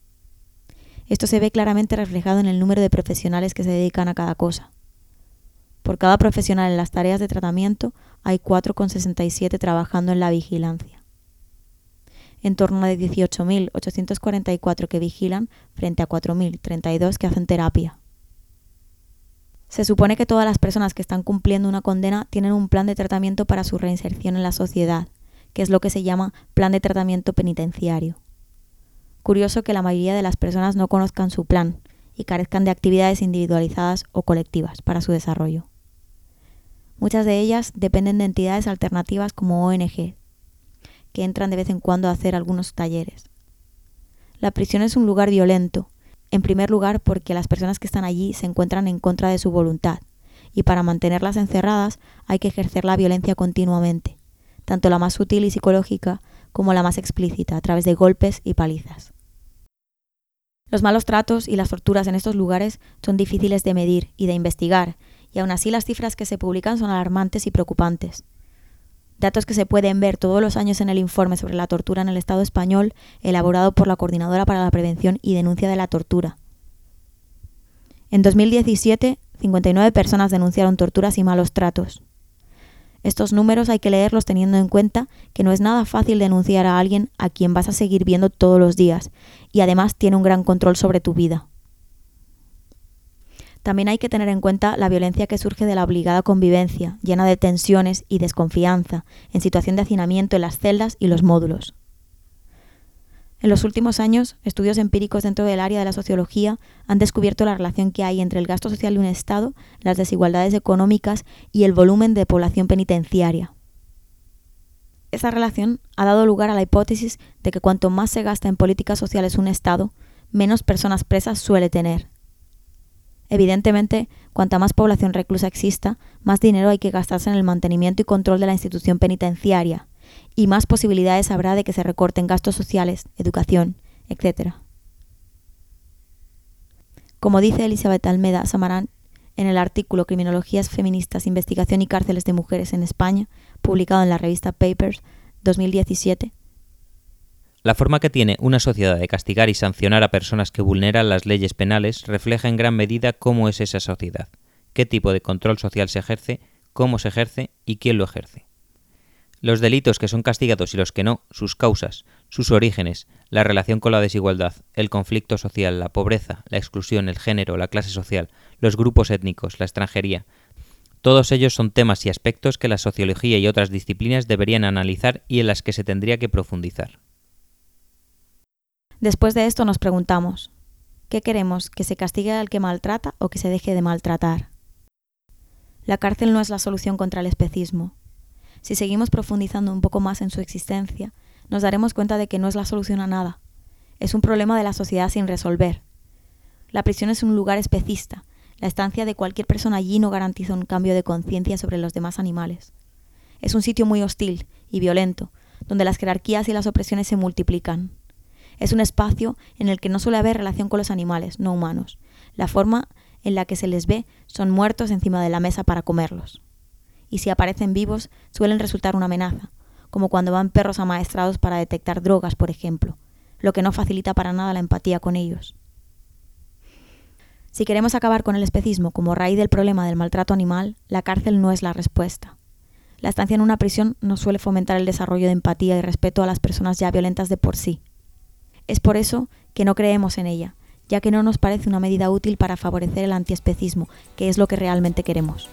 Esto se ve claramente reflejado en el número de profesionales que se dedican a cada cosa. Por cada profesional en las tareas de tratamiento hay cuatro coma sesenta y siete trabajando en la vigilancia. En torno a dieciocho mil ochocientos cuarenta y cuatro que vigilan frente a cuatro mil treinta y dos que hacen terapia. Se supone que todas las personas que están cumpliendo una condena tienen un plan de tratamiento para su reinserción en la sociedad, que es lo que se llama plan de tratamiento penitenciario. Curioso que la mayoría de las personas no conozcan su plan y carezcan de actividades individualizadas o colectivas para su desarrollo. Muchas de ellas dependen de entidades alternativas como O N G, que entran de vez en cuando a hacer algunos talleres. La prisión es un lugar violento, en primer lugar porque las personas que están allí se encuentran en contra de su voluntad, y para mantenerlas encerradas hay que ejercer la violencia continuamente, tanto la más sutil y psicológica como la más explícita, a través de golpes y palizas. Los malos tratos y las torturas en estos lugares son difíciles de medir y de investigar, y aún así las cifras que se publican son alarmantes y preocupantes. Datos que se pueden ver todos los años en el informe sobre la tortura en el Estado español, elaborado por la Coordinadora para la Prevención y Denuncia de la Tortura. En dos mil diecisiete, cincuenta y nueve personas denunciaron torturas y malos tratos. Estos números hay que leerlos teniendo en cuenta que no es nada fácil denunciar a alguien a quien vas a seguir viendo todos los días y además tiene un gran control sobre tu vida. También hay que tener en cuenta la violencia que surge de la obligada convivencia, llena de tensiones y desconfianza, en situación de hacinamiento en las celdas y los módulos. En los últimos años, estudios empíricos dentro del área de la sociología han descubierto la relación que hay entre el gasto social de un Estado, las desigualdades económicas y el volumen de población penitenciaria. Esa relación ha dado lugar a la hipótesis de que cuanto más se gasta en políticas sociales un Estado, menos personas presas suele tener. Evidentemente, cuanta más población reclusa exista, más dinero hay que gastarse en el mantenimiento y control de la institución penitenciaria, y más posibilidades habrá de que se recorten gastos sociales, educación, etcétera. Como dice Elizabeth Almeda Samarán en el artículo Criminologías feministas, investigación y cárceles de mujeres en España, publicado en la revista Papers dos mil diecisiete, la forma que tiene una sociedad de castigar y sancionar a personas que vulneran las leyes penales refleja en gran medida cómo es esa sociedad, qué tipo de control social se ejerce, cómo se ejerce y quién lo ejerce. Los delitos que son castigados y los que no, sus causas, sus orígenes, la relación con la desigualdad, el conflicto social, la pobreza, la exclusión, el género, la clase social, los grupos étnicos, la extranjería. Todos ellos son temas y aspectos que la sociología y otras disciplinas deberían analizar y en las que se tendría que profundizar. Después de esto nos preguntamos, ¿qué queremos? ¿Que se castigue al que maltrata o que se deje de maltratar? La cárcel no es la solución contra el especismo. Si seguimos profundizando un poco más en su existencia, nos daremos cuenta de que no es la solución a nada. Es un problema de la sociedad sin resolver. La prisión es un lugar especista. La estancia de cualquier persona allí no garantiza un cambio de conciencia sobre los demás animales. Es un sitio muy hostil y violento, donde las jerarquías y las opresiones se multiplican. Es un espacio en el que no suele haber relación con los animales no humanos. La forma en la que se les ve son muertos encima de la mesa para comerlos. Y si aparecen vivos, suelen resultar una amenaza, como cuando van perros amaestrados para detectar drogas, por ejemplo, lo que no facilita para nada la empatía con ellos. Si queremos acabar con el especismo como raíz del problema del maltrato animal, la cárcel no es la respuesta. La estancia en una prisión no suele fomentar el desarrollo de empatía y respeto a las personas ya violentas de por sí. Es por eso que no creemos en ella, ya que no nos parece una medida útil para favorecer el antiespecismo, que es lo que realmente queremos.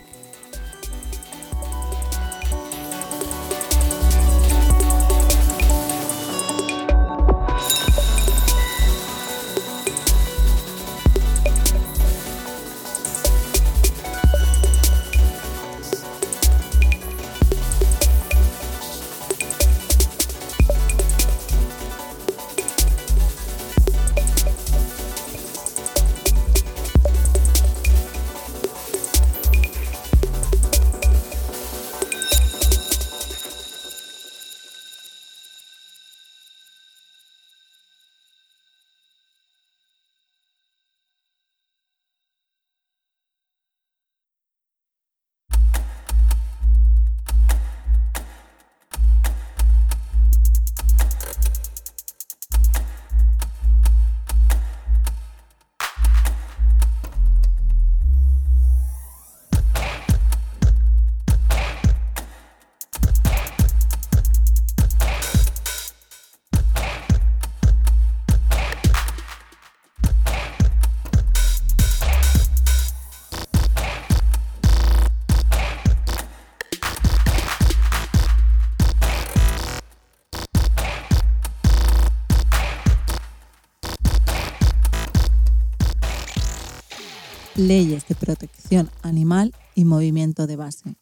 Leyes de protección animal y movimiento de base.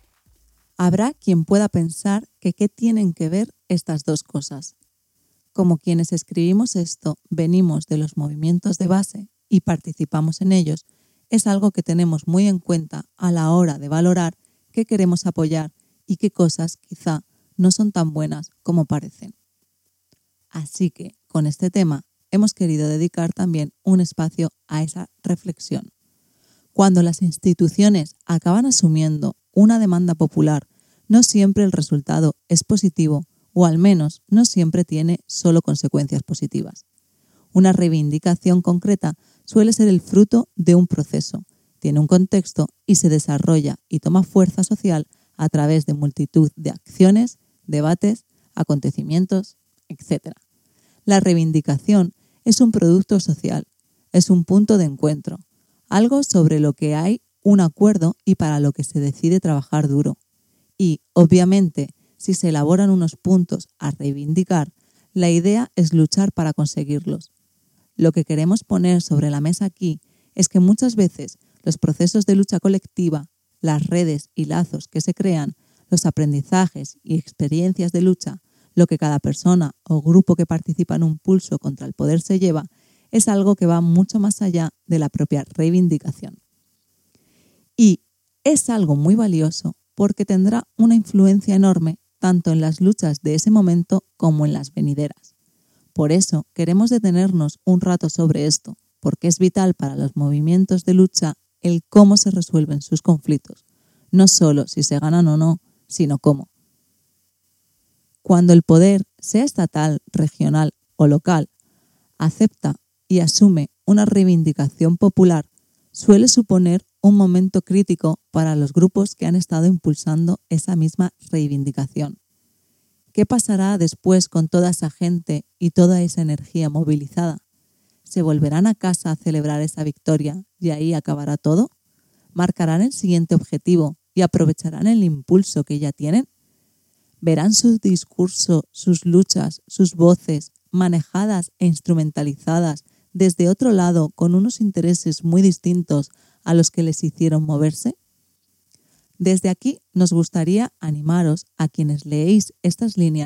Habrá quien pueda pensar que qué tienen que ver estas dos cosas. Como quienes escribimos esto venimos de los movimientos de base y participamos en ellos, es algo que tenemos muy en cuenta a la hora de valorar qué queremos apoyar y qué cosas quizá no son tan buenas como parecen. Así que, con este tema, hemos querido dedicar también un espacio a esa reflexión. Cuando las instituciones acaban asumiendo una demanda popular, no siempre el resultado es positivo o al menos no siempre tiene solo consecuencias positivas. Una reivindicación concreta suele ser el fruto de un proceso, tiene un contexto y se desarrolla y toma fuerza social a través de multitud de acciones, debates, acontecimientos, etcétera. La reivindicación es un producto social, es un punto de encuentro, algo sobre lo que hay un acuerdo y para lo que se decide trabajar duro. Y, obviamente, si se elaboran unos puntos a reivindicar, la idea es luchar para conseguirlos. Lo que queremos poner sobre la mesa aquí es que muchas veces los procesos de lucha colectiva, las redes y lazos que se crean, los aprendizajes y experiencias de lucha, lo que cada persona o grupo que participa en un pulso contra el poder se lleva, es algo que va mucho más allá de la propia reivindicación. Y es algo muy valioso porque tendrá una influencia enorme tanto en las luchas de ese momento como en las venideras. Por eso queremos detenernos un rato sobre esto, porque es vital para los movimientos de lucha el cómo se resuelven sus conflictos, no solo si se ganan o no, sino cómo. Cuando el poder, sea estatal, regional o local, acepta y asume una reivindicación popular, suele suponer un momento crítico para los grupos que han estado impulsando esa misma reivindicación. ¿Qué pasará después con toda esa gente y toda esa energía movilizada? ¿Se volverán a casa a celebrar esa victoria y ahí acabará todo? ¿Marcarán el siguiente objetivo y aprovecharán el impulso que ya tienen? ¿Verán su discurso, sus luchas, sus voces manejadas e instrumentalizadas desde otro lado con unos intereses muy distintos a los que les hicieron moverse? Desde aquí nos gustaría animaros a quienes leéis estas líneas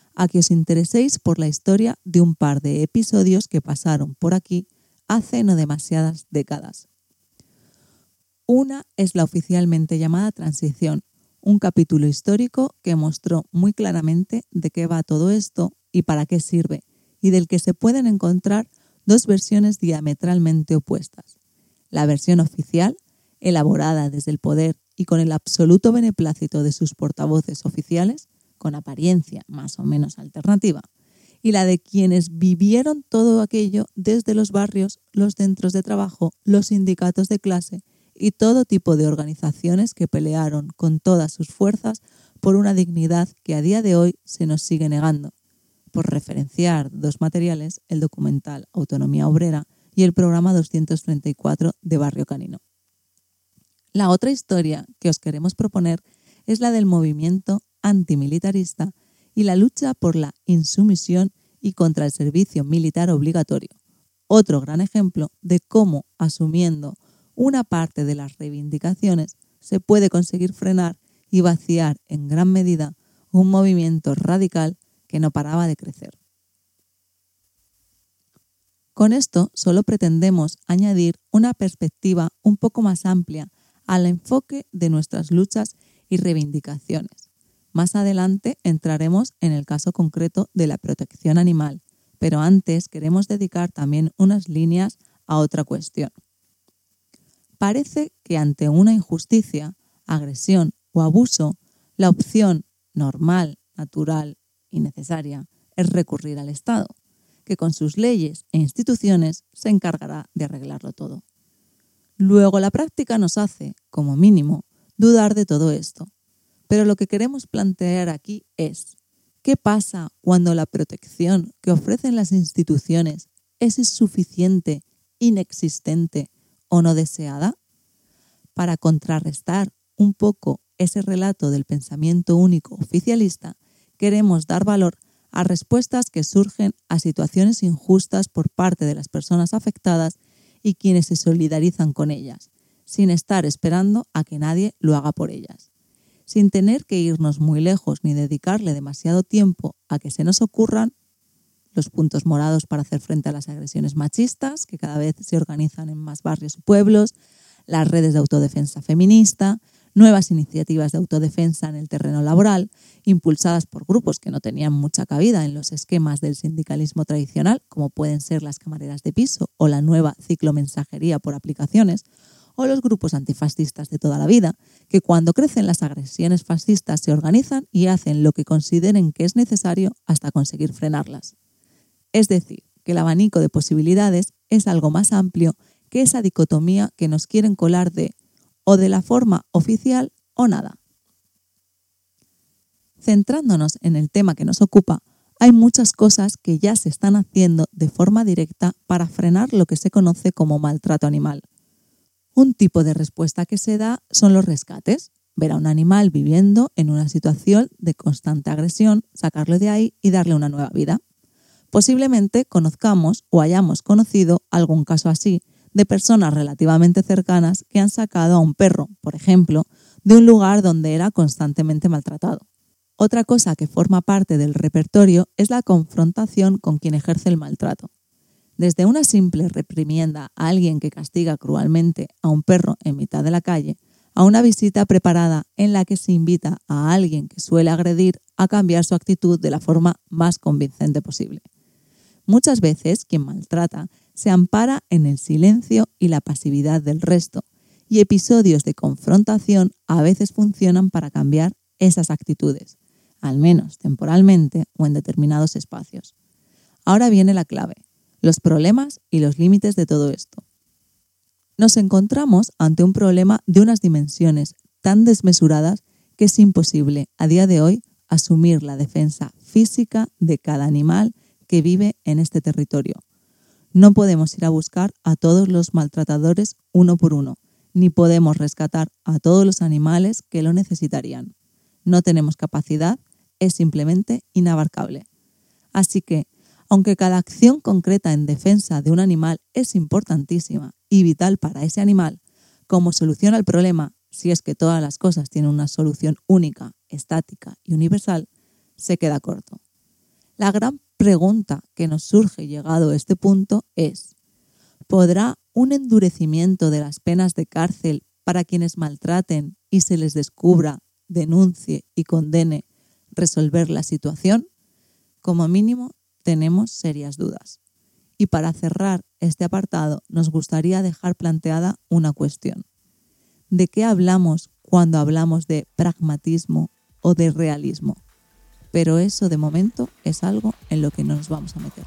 a que os intereséis por la historia de un par de episodios que pasaron por aquí hace no demasiadas décadas. Una es la oficialmente llamada Transición, un capítulo histórico que mostró muy claramente de qué va todo esto y para qué sirve, y del que se pueden encontrar dos versiones diametralmente opuestas. La versión oficial, elaborada desde el poder y con el absoluto beneplácito de sus portavoces oficiales, con apariencia más o menos alternativa, y la de quienes vivieron todo aquello desde los barrios, los centros de trabajo, los sindicatos de clase y todo tipo de organizaciones que pelearon con todas sus fuerzas por una dignidad que a día de hoy se nos sigue negando. Por referenciar dos materiales, el documental Autonomía Obrera y el programa doscientos treinta y cuatro de Barrio Canino. La otra historia que os queremos proponer es la del movimiento antimilitarista y la lucha por la insumisión y contra el servicio militar obligatorio. Otro gran ejemplo de cómo, asumiendo una parte de las reivindicaciones, se puede conseguir frenar y vaciar en gran medida un movimiento radical que no paraba de crecer. Con esto solo pretendemos añadir una perspectiva un poco más amplia al enfoque de nuestras luchas y reivindicaciones. Más adelante entraremos en el caso concreto de la protección animal, pero antes queremos dedicar también unas líneas a otra cuestión. Parece que ante una injusticia, agresión o abuso, la opción normal, natural y necesaria es recurrir al Estado, que con sus leyes e instituciones se encargará de arreglarlo todo. Luego la práctica nos hace, como mínimo, dudar de todo esto. Pero lo que queremos plantear aquí es, ¿qué pasa cuando la protección que ofrecen las instituciones es insuficiente, inexistente o no deseada? Para contrarrestar un poco ese relato del pensamiento único oficialista, queremos dar valor a respuestas que surgen a situaciones injustas por parte de las personas afectadas y quienes se solidarizan con ellas, sin estar esperando a que nadie lo haga por ellas. Sin tener que irnos muy lejos ni dedicarle demasiado tiempo a que se nos ocurran los puntos morados para hacer frente a las agresiones machistas, que cada vez se organizan en más barrios y pueblos, las redes de autodefensa feminista, nuevas iniciativas de autodefensa en el terreno laboral, impulsadas por grupos que no tenían mucha cabida en los esquemas del sindicalismo tradicional, como pueden ser las camareras de piso o la nueva ciclomensajería por aplicaciones, o los grupos antifascistas de toda la vida, que cuando crecen las agresiones fascistas se organizan y hacen lo que consideren que es necesario hasta conseguir frenarlas. Es decir, que el abanico de posibilidades es algo más amplio que esa dicotomía que nos quieren colar de o de la forma oficial o nada. Centrándonos en el tema que nos ocupa, hay muchas cosas que ya se están haciendo de forma directa para frenar lo que se conoce como maltrato animal. Un tipo de respuesta que se da son los rescates. Ver a un animal viviendo en una situación de constante agresión, sacarlo de ahí y darle una nueva vida. Posiblemente conozcamos o hayamos conocido algún caso así de personas relativamente cercanas que han sacado a un perro, por ejemplo, de un lugar donde era constantemente maltratado. Otra cosa que forma parte del repertorio es la confrontación con quien ejerce el maltrato. Desde una simple reprimienda a alguien que castiga cruelmente a un perro en mitad de la calle, a una visita preparada en la que se invita a alguien que suele agredir a cambiar su actitud de la forma más convincente posible. Muchas veces quien maltrata se ampara en el silencio y la pasividad del resto, y episodios de confrontación a veces funcionan para cambiar esas actitudes, al menos temporalmente o en determinados espacios. Ahora viene la clave, los problemas y los límites de todo esto. Nos encontramos ante un problema de unas dimensiones tan desmesuradas que es imposible a día de hoy asumir la defensa física de cada animal que vive en este territorio. No podemos ir a buscar a todos los maltratadores uno por uno, ni podemos rescatar a todos los animales que lo necesitarían. No tenemos capacidad, es simplemente inabarcable. Así que, aunque cada acción concreta en defensa de un animal es importantísima y vital para ese animal, como solución al problema, si es que todas las cosas tienen una solución única, estática y universal, se queda corto. La gran pregunta que nos surge llegado a este punto es: ¿podrá un endurecimiento de las penas de cárcel para quienes maltraten y se les descubra, denuncie y condene resolver la situación? Como mínimo, tenemos serias dudas. Y para cerrar este apartado, nos gustaría dejar planteada una cuestión. ¿De qué hablamos cuando hablamos de pragmatismo o de realismo? Pero eso de momento es algo en lo que no nos vamos a meter.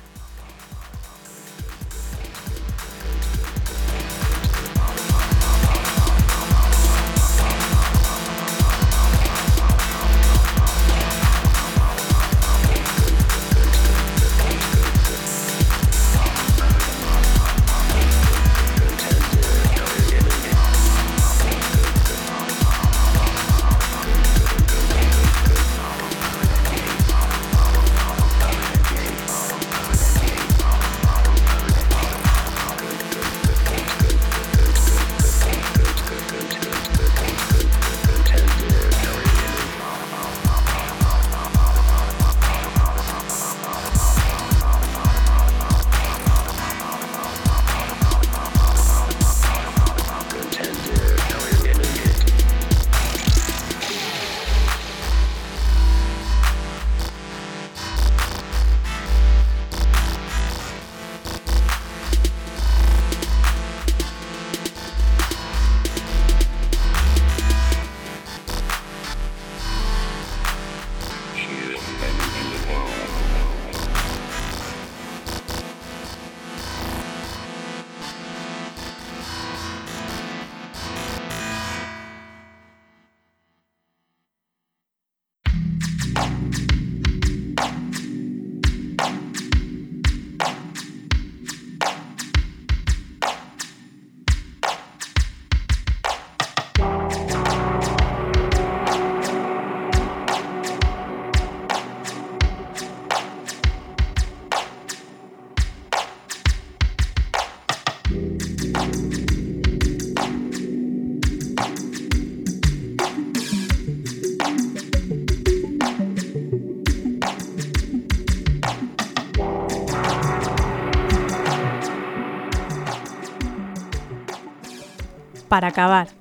Para acabar,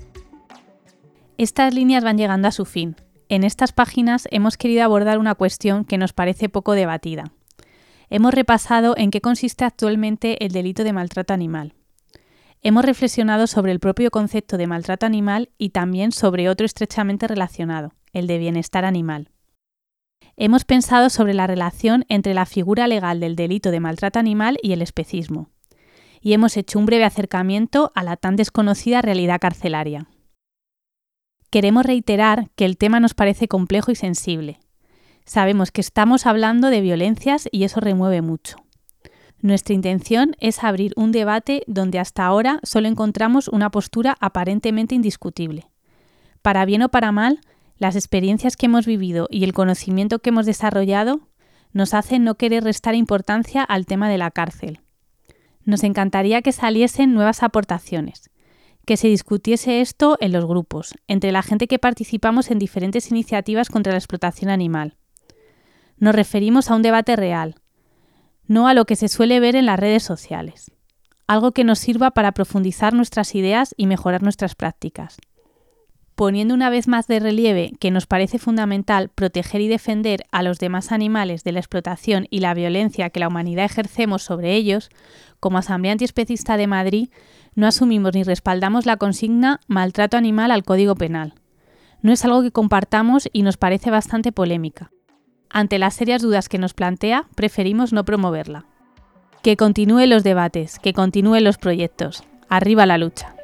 estas líneas van llegando a su fin. En estas páginas hemos querido abordar una cuestión que nos parece poco debatida. Hemos repasado en qué consiste actualmente el delito de maltrato animal. Hemos reflexionado sobre el propio concepto de maltrato animal y también sobre otro estrechamente relacionado, el de bienestar animal. Hemos pensado sobre la relación entre la figura legal del delito de maltrato animal y el especismo. Y hemos hecho un breve acercamiento a la tan desconocida realidad carcelaria. Queremos reiterar que el tema nos parece complejo y sensible. Sabemos que estamos hablando de violencias y eso remueve mucho. Nuestra intención es abrir un debate donde hasta ahora solo encontramos una postura aparentemente indiscutible. Para bien o para mal, las experiencias que hemos vivido y el conocimiento que hemos desarrollado nos hacen no querer restar importancia al tema de la cárcel. Nos encantaría que saliesen nuevas aportaciones, que se discutiese esto en los grupos, entre la gente que participamos en diferentes iniciativas contra la explotación animal. Nos referimos a un debate real, no a lo que se suele ver en las redes sociales, algo que nos sirva para profundizar nuestras ideas y mejorar nuestras prácticas. Poniendo una vez más de relieve que nos parece fundamental proteger y defender a los demás animales de la explotación y la violencia que la humanidad ejercemos sobre ellos, como Asamblea Antiespecista de Madrid, no asumimos ni respaldamos la consigna maltrato animal al Código Penal. No es algo que compartamos y nos parece bastante polémica. Ante las serias dudas que nos plantea, preferimos no promoverla. Que continúen los debates, que continúen los proyectos. ¡Arriba la lucha!